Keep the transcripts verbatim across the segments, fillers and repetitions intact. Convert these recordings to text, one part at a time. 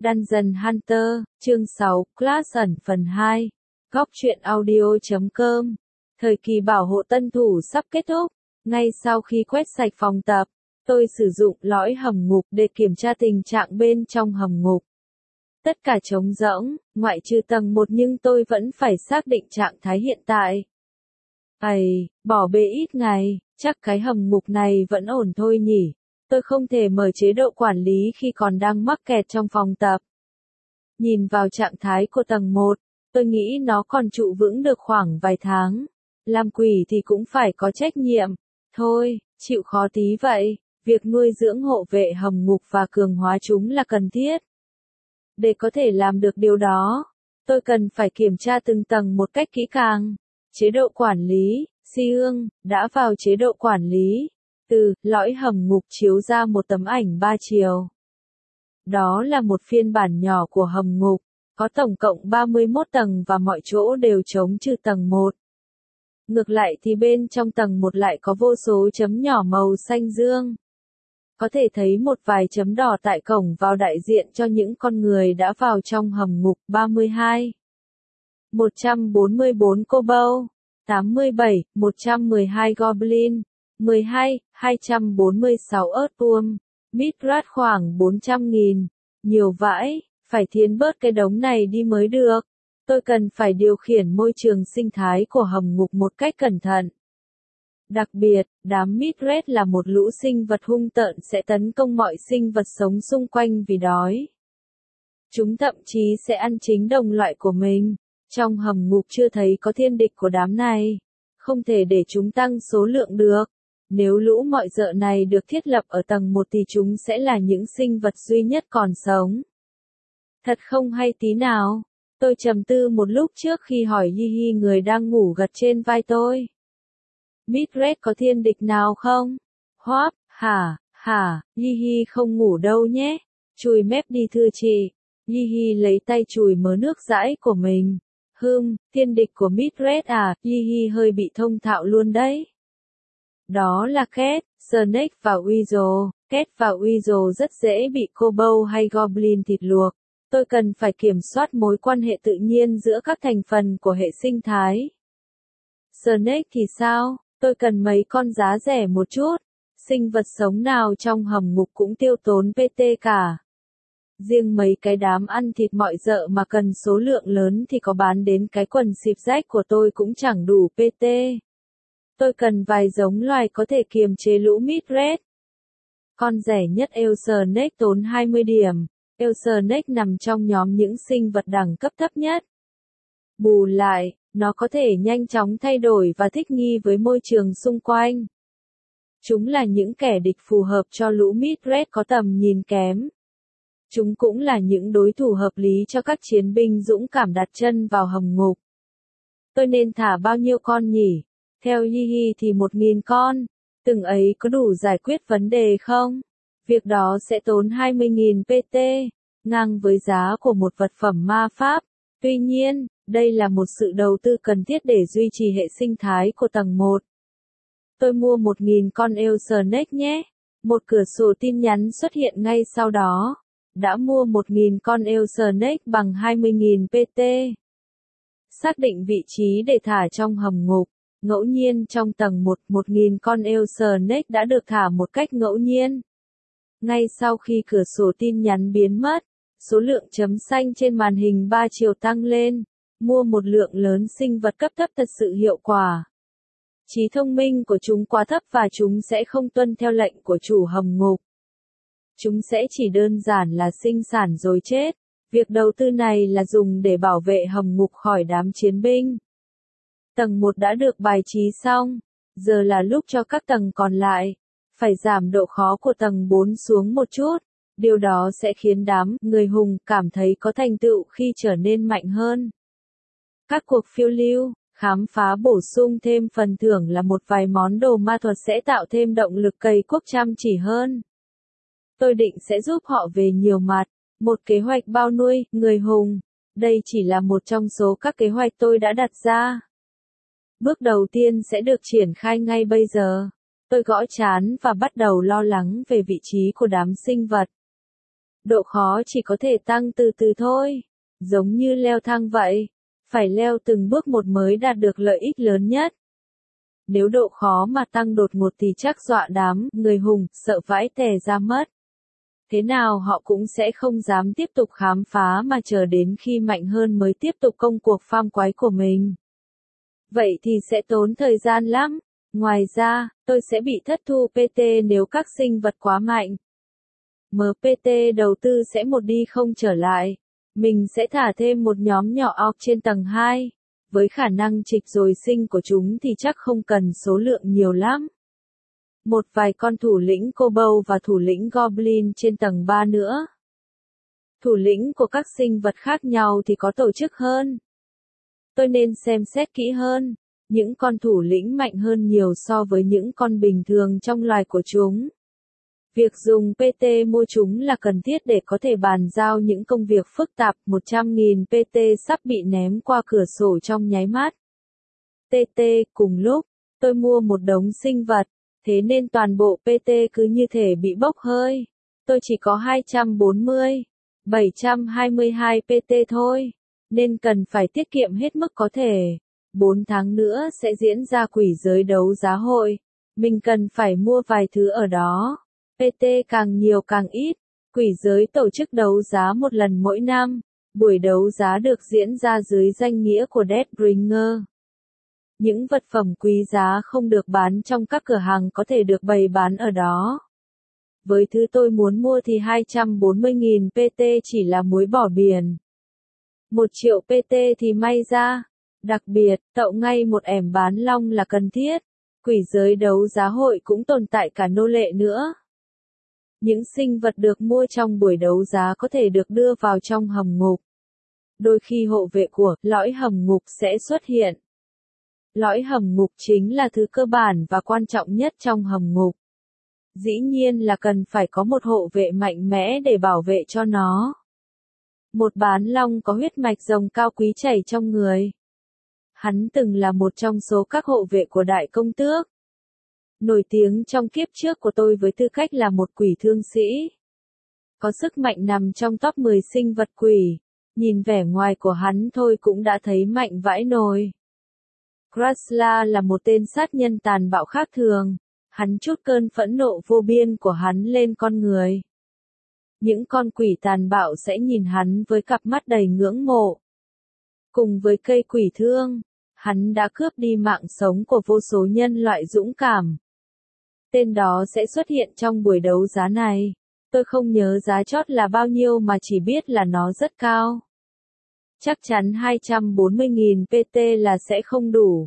Dungeon Hunter, chương sáu, Class ẩn phần hai. Góc truyện audio chấm com. Thời kỳ bảo hộ tân thủ sắp kết thúc. Ngay sau khi quét sạch phòng tập, tôi sử dụng lõi hầm ngục để kiểm tra tình trạng bên trong hầm ngục. Tất cả trống rỗng, ngoại trừ tầng một, nhưng tôi vẫn phải xác định trạng thái hiện tại. Ây, bỏ bê ít ngày, chắc cái hầm ngục này vẫn ổn thôi nhỉ. Tôi không thể mở chế độ quản lý khi còn đang mắc kẹt trong phòng tập. Nhìn vào trạng thái của tầng một, tôi nghĩ nó còn trụ vững được khoảng vài tháng. Làm quỷ thì cũng phải có trách nhiệm. Thôi, chịu khó tí vậy, việc nuôi dưỡng hộ vệ hầm ngục và cường hóa chúng là cần thiết. Để có thể làm được điều đó, tôi cần phải kiểm tra từng tầng một cách kỹ càng. Chế độ quản lý, Siương, đã vào chế độ quản lý. Từ, lõi hầm ngục chiếu ra một tấm ảnh ba chiều. Đó là một phiên bản nhỏ của hầm ngục, có tổng cộng ba mươi mốt tầng và mọi chỗ đều trống trừ tầng một. Ngược lại thì bên trong tầng một lại có vô số chấm nhỏ màu xanh dương. Có thể thấy một vài chấm đỏ tại cổng vào đại diện cho những con người đã vào trong hầm ngục. Ba mươi hai, một trăm bốn mươi bốn Kobold, tám mươi bảy, một trăm mười hai Goblin, mười hai, hai trăm bốn mươi sáu Earthworm, Mithras khoảng bốn trăm nghìn. Nhiều vãi, phải thiến bớt cái đống này đi mới được. Tôi cần phải điều khiển môi trường sinh thái của hầm ngục một cách cẩn thận. Đặc biệt, đám Mithras là một lũ sinh vật hung tợn sẽ tấn công mọi sinh vật sống xung quanh vì đói. Chúng thậm chí sẽ ăn chính đồng loại của mình. Trong hầm ngục chưa thấy có thiên địch của đám này. Không thể để chúng tăng số lượng được. Nếu lũ mọi dợ này được thiết lập ở tầng một thì chúng sẽ là những sinh vật duy nhất còn sống. Thật không hay tí nào. Tôi trầm tư một lúc trước khi hỏi Yi Hi người đang ngủ gật trên vai tôi. Mithras có thiên địch nào không? Hoáp, hả, hả, Yi Hi không ngủ đâu nhé. Chùi mép đi thưa chị. Yi Hi lấy tay chùi mớ nước dãi của mình. Hừm, thiên địch của Mithras à, Yi Hi hơi bị thông thạo luôn đấy. Đó là Cat, Snake và Weasel. Cat và Weasel rất dễ bị Kobold hay Goblin thịt luộc. Tôi cần phải kiểm soát mối quan hệ tự nhiên giữa các thành phần của hệ sinh thái. Snake thì sao? Tôi cần mấy con giá rẻ một chút. Sinh vật sống nào trong hầm ngục cũng tiêu tốn pê tê cả. Riêng mấy cái đám ăn thịt mọi dợ mà cần số lượng lớn thì có bán đến cái quần xịp rách của tôi cũng chẳng đủ pê tê. Tôi cần vài giống loài có thể kiềm chế lũ Mithras. Con rẻ nhất Eel Snake tốn hai mươi điểm. Eel Snake nằm trong nhóm những sinh vật đẳng cấp thấp nhất. Bù lại, nó có thể nhanh chóng thay đổi và thích nghi với môi trường xung quanh. Chúng là những kẻ địch phù hợp cho lũ Mithras có tầm nhìn kém. Chúng cũng là những đối thủ hợp lý cho các chiến binh dũng cảm đặt chân vào hầm ngục. Tôi nên thả bao nhiêu con nhỉ? Theo Yi Hi thì một nghìn con. Từng ấy có đủ giải quyết vấn đề không? Việc đó sẽ tốn hai mươi nghìn pê tê, ngang với giá của một vật phẩm ma pháp. Tuy nhiên, đây là một sự đầu tư cần thiết để duy trì hệ sinh thái của tầng một. Tôi mua một nghìn con Eel Snake nhé. Một cửa sổ tin nhắn xuất hiện ngay sau đó. Đã mua một nghìn con Eel Snake bằng hai mươi nghìn pê tê. Xác định vị trí để thả trong hầm ngục. Ngẫu nhiên trong tầng một, một nghìn con Eel Snake đã được thả một cách ngẫu nhiên. Ngay sau khi cửa sổ tin nhắn biến mất, số lượng chấm xanh trên màn hình ba chiều tăng lên. Mua một lượng lớn sinh vật cấp thấp thật sự hiệu quả. Trí thông minh của chúng quá thấp và chúng sẽ không tuân theo lệnh của chủ hầm ngục. Chúng sẽ chỉ đơn giản là sinh sản rồi chết. Việc đầu tư này là dùng để bảo vệ hầm ngục khỏi đám chiến binh. Tầng một đã được bài trí xong. Giờ là lúc cho các tầng còn lại. Phải giảm độ khó của tầng bốn xuống một chút. Điều đó sẽ khiến đám người hùng cảm thấy có thành tựu khi trở nên mạnh hơn. Các cuộc phiêu lưu, khám phá bổ sung thêm phần thưởng là một vài món đồ ma thuật sẽ tạo thêm động lực cày cuốc chăm chỉ hơn. Tôi định sẽ giúp họ về nhiều mặt. Một kế hoạch bao nuôi người hùng. Đây chỉ là một trong số các kế hoạch tôi đã đặt ra. Bước đầu tiên sẽ được triển khai ngay bây giờ. Tôi gõ trán và bắt đầu lo lắng về vị trí của đám sinh vật. Độ khó chỉ có thể tăng từ từ thôi, giống như leo thang vậy, phải leo từng bước một mới đạt được lợi ích lớn nhất. Nếu độ khó mà tăng đột ngột thì chắc dọa đám người hùng, sợ vãi tè ra mất. Thế nào họ cũng sẽ không dám tiếp tục khám phá mà chờ đến khi mạnh hơn mới tiếp tục công cuộc pham quái của mình. Vậy thì sẽ tốn thời gian lắm. Ngoài ra, tôi sẽ bị thất thu pê tê nếu các sinh vật quá mạnh. em pê tê đầu tư sẽ một đi không trở lại. Mình sẽ thả thêm một nhóm nhỏ orc trên tầng hai. Với khả năng trịch rồi sinh của chúng thì chắc không cần số lượng nhiều lắm. Một vài con thủ lĩnh kobold và thủ lĩnh goblin trên tầng ba nữa. Thủ lĩnh của các sinh vật khác nhau thì có tổ chức hơn. Tôi nên xem xét kỹ hơn. Những con thủ lĩnh mạnh hơn nhiều so với những con bình thường trong loài của chúng. Việc dùng pê tê mua chúng là cần thiết để có thể bàn giao những công việc phức tạp. một trăm nghìn pê tê sắp bị ném qua cửa sổ trong nháy mắt. tê tê, cùng lúc, tôi mua một đống sinh vật, thế nên toàn bộ pê tê cứ như thể bị bốc hơi. Tôi chỉ có hai trăm bốn mươi, bảy trăm hai mươi hai pê tê thôi, nên cần phải tiết kiệm hết mức có thể. bốn tháng nữa sẽ diễn ra quỷ giới đấu giá hội. Mình cần phải mua vài thứ ở đó. pê tê càng nhiều càng ít. Quỷ giới tổ chức đấu giá một lần mỗi năm. Buổi đấu giá được diễn ra dưới danh nghĩa của Deathbringer. Những vật phẩm quý giá không được bán trong các cửa hàng có thể được bày bán ở đó. Với thứ tôi muốn mua thì hai trăm bốn mươi nghìn pê tê chỉ là muối bỏ biển. một triệu pê tê thì may ra. Đặc biệt, tậu ngay một ẻm bán long là cần thiết. Quỷ giới đấu giá hội cũng tồn tại cả nô lệ nữa. Những sinh vật được mua trong buổi đấu giá có thể được đưa vào trong hầm ngục. Đôi khi hộ vệ của lõi hầm ngục sẽ xuất hiện. Lõi hầm ngục chính là thứ cơ bản và quan trọng nhất trong hầm ngục. Dĩ nhiên là cần phải có một hộ vệ mạnh mẽ để bảo vệ cho nó. Một bán long có huyết mạch rồng cao quý chảy trong người. Hắn từng là một trong số các hộ vệ của đại công tước. Nổi tiếng trong kiếp trước của tôi với tư cách là một quỷ thương sĩ. Có sức mạnh nằm trong top mười sinh vật quỷ. Nhìn vẻ ngoài của hắn thôi cũng đã thấy mạnh vãi nồi. Krasla là một tên sát nhân tàn bạo khác thường. Hắn trút cơn phẫn nộ vô biên của hắn lên con người. Những con quỷ tàn bạo sẽ nhìn hắn với cặp mắt đầy ngưỡng mộ. Cùng với cây quỷ thương, hắn đã cướp đi mạng sống của vô số nhân loại dũng cảm. Tên đó sẽ xuất hiện trong buổi đấu giá này. Tôi không nhớ giá chót là bao nhiêu mà chỉ biết là nó rất cao. Chắc chắn hai trăm bốn mươi nghìn pê tê là sẽ không đủ.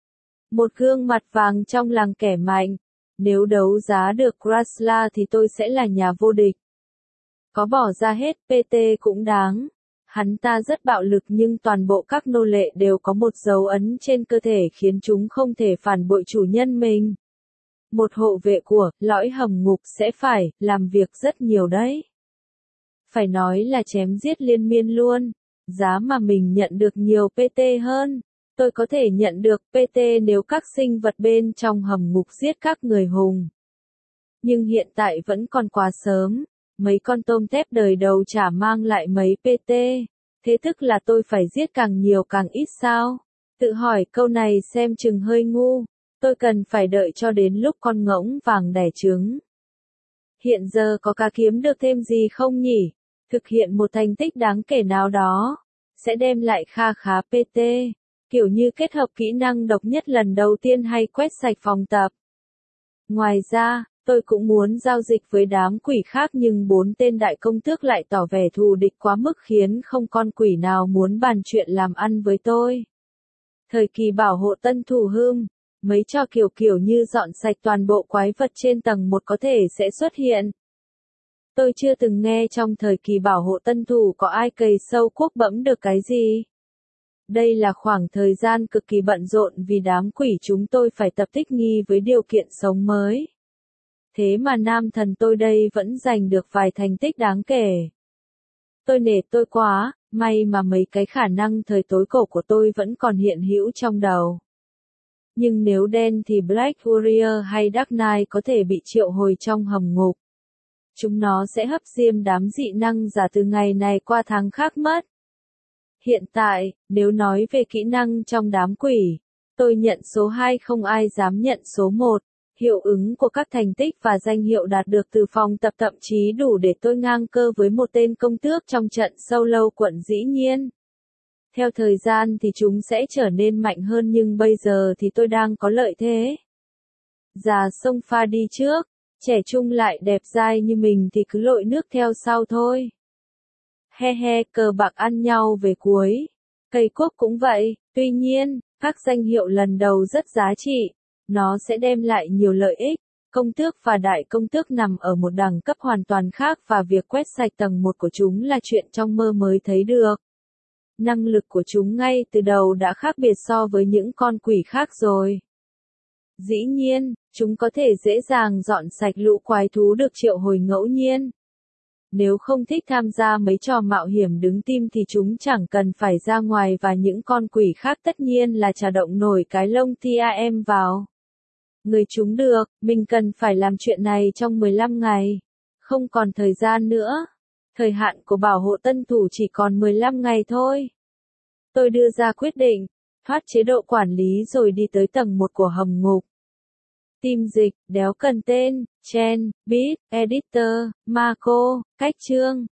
Một gương mặt vàng trong làng kẻ mạnh. Nếu đấu giá được Krasla thì tôi sẽ là nhà vô địch. Có bỏ ra hết pê tê cũng đáng. Hắn ta rất bạo lực nhưng toàn bộ các nô lệ đều có một dấu ấn trên cơ thể khiến chúng không thể phản bội chủ nhân mình. Một hộ vệ của lõi hầm ngục sẽ phải làm việc rất nhiều đấy. Phải nói là chém giết liên miên luôn. Giá mà mình nhận được nhiều pê tê hơn. Tôi có thể nhận được pê tê nếu các sinh vật bên trong hầm ngục giết các người hùng. Nhưng hiện tại vẫn còn quá sớm. Mấy con tôm tép đời đầu chả mang lại mấy pê tê. Thế tức là tôi phải giết càng nhiều càng ít sao? Tự hỏi câu này xem chừng hơi ngu. Tôi cần phải đợi cho đến lúc con ngỗng vàng đẻ trứng. Hiện giờ có cá kiếm được thêm gì không nhỉ? Thực hiện một thành tích đáng kể nào đó. Sẽ đem lại kha khá pê tê. Kiểu như kết hợp kỹ năng độc nhất lần đầu tiên hay quét sạch phòng tập. Ngoài ra, tôi cũng muốn giao dịch với đám quỷ khác nhưng bốn tên đại công tước lại tỏ vẻ thù địch quá mức khiến không con quỷ nào muốn bàn chuyện làm ăn với tôi. Thời kỳ bảo hộ tân thủ hưng, mấy trò kiểu kiểu như dọn sạch toàn bộ quái vật trên tầng một có thể sẽ xuất hiện. Tôi chưa từng nghe trong thời kỳ bảo hộ tân thủ có ai cày sâu cuốc bẫm được cái gì. Đây là khoảng thời gian cực kỳ bận rộn vì đám quỷ chúng tôi phải tập thích nghi với điều kiện sống mới. Thế mà nam thần tôi đây vẫn giành được vài thành tích đáng kể. Tôi nể tôi quá, may mà mấy cái khả năng thời tối cổ của tôi vẫn còn hiện hữu trong đầu. Nhưng nếu đen thì Black Warrior hay Dark Knight có thể bị triệu hồi trong hầm ngục. Chúng nó sẽ hấp diêm đám dị năng giả từ ngày này qua tháng khác mất. Hiện tại, nếu nói về kỹ năng trong đám quỷ, tôi nhận số hai không ai dám nhận số một. Hiệu ứng của các thành tích và danh hiệu đạt được từ phòng tập thậm chí đủ để tôi ngang cơ với một tên công tước trong trận solo quận dĩ nhiên. Theo thời gian thì chúng sẽ trở nên mạnh hơn nhưng bây giờ thì tôi đang có lợi thế. Già sông pha đi trước, trẻ trung lại đẹp dai như mình thì cứ lội nước theo sau thôi. He he, cờ bạc ăn nhau về cuối. Cây quốc cũng vậy, tuy nhiên, các danh hiệu lần đầu rất giá trị. Nó sẽ đem lại nhiều lợi ích. Công tước và đại công tước nằm ở một đẳng cấp hoàn toàn khác và việc quét sạch tầng một của chúng là chuyện trong mơ mới thấy được. Năng lực của chúng ngay từ đầu đã khác biệt so với những con quỷ khác rồi. Dĩ nhiên, chúng có thể dễ dàng dọn sạch lũ quái thú được triệu hồi ngẫu nhiên. Nếu không thích tham gia mấy trò mạo hiểm đứng tim thì chúng chẳng cần phải ra ngoài và những con quỷ khác tất nhiên là chả động nổi cái lông tham vào. Người chúng được, mình cần phải làm chuyện này trong mười lăm ngày. Không còn thời gian nữa. Thời hạn của bảo hộ tân thủ chỉ còn mười lăm ngày thôi. Tôi đưa ra quyết định, thoát chế độ quản lý rồi đi tới tầng một của hầm ngục. Team dịch, đéo cần tên, Chen, Beat, Editor, Marco, cách chương.